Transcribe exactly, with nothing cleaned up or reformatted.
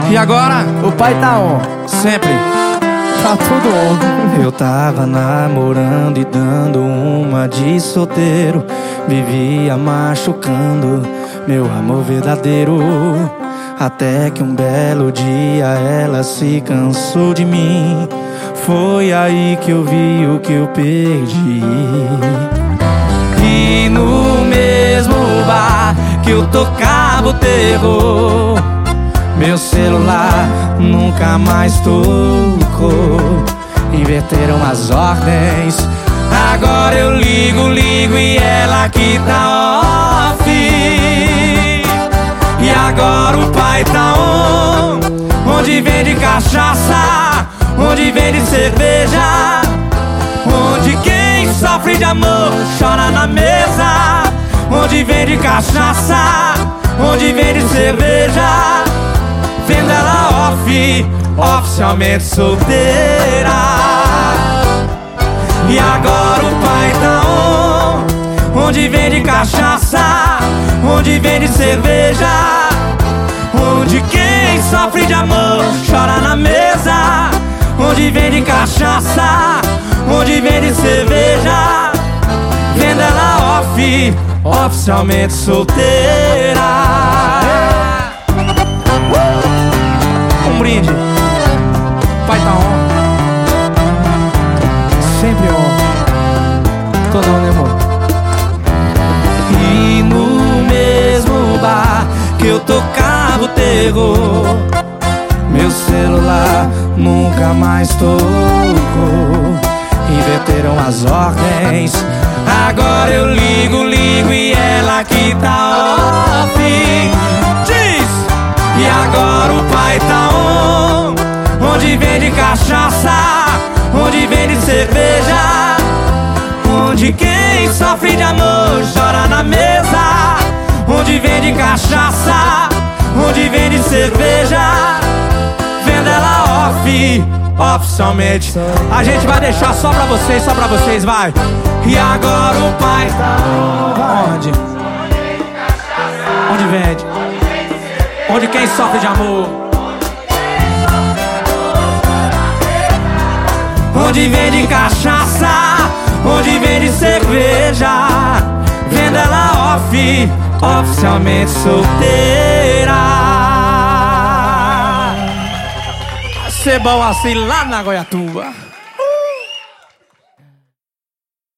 E agora? O pai tá on. Sempre. Tá tudo on. Eu tava namorando e dando uma de solteiro. Vivia machucando meu amor verdadeiro. Até que um belo dia ela se cansou de mim. Foi aí que eu vi o que eu perdi. E no mesmo bar que eu tocava o terror, meu celular nunca mais tocou. Inverteram as ordens. Agora eu ligo, ligo e ela que tá off. E agora o pai tá on. Onde vende cachaça, onde vende cerveja, onde quem sofre de amor chora na mesa. Onde vende cachaça, onde vende cerveja, vendo ela off, oficialmente solteira. E agora o pai tá on. Onde vende cachaça, onde vende cerveja, onde quem sofre de amor chora na mesa. Onde vende cachaça, onde vende cerveja, vendo ela off, oficialmente solteira. Um brinde. Pai tá on. Sempre on. Tô não, né, amor? E no mesmo bar que eu tocava o terror, meu celular nunca mais tocou. Inverteram as ordens. Agora eu ligo, ligo e ela que tá off. Diz! E agora o pai tá on. Onde vende cachaça, onde vende cerveja, onde quem sofre de amor chora na mesa. Onde vende cachaça, onde vende cerveja, vendo ela off, oficialmente. A gente vai deixar só pra vocês, só pra vocês, vai. E agora o pai tá onde? Onde vende? Onde quem sofre de amor? onde vende cachaça, onde vende cerveja, vendo ela off, oficialmente solteira. Ser bom assim lá na Goiatuba.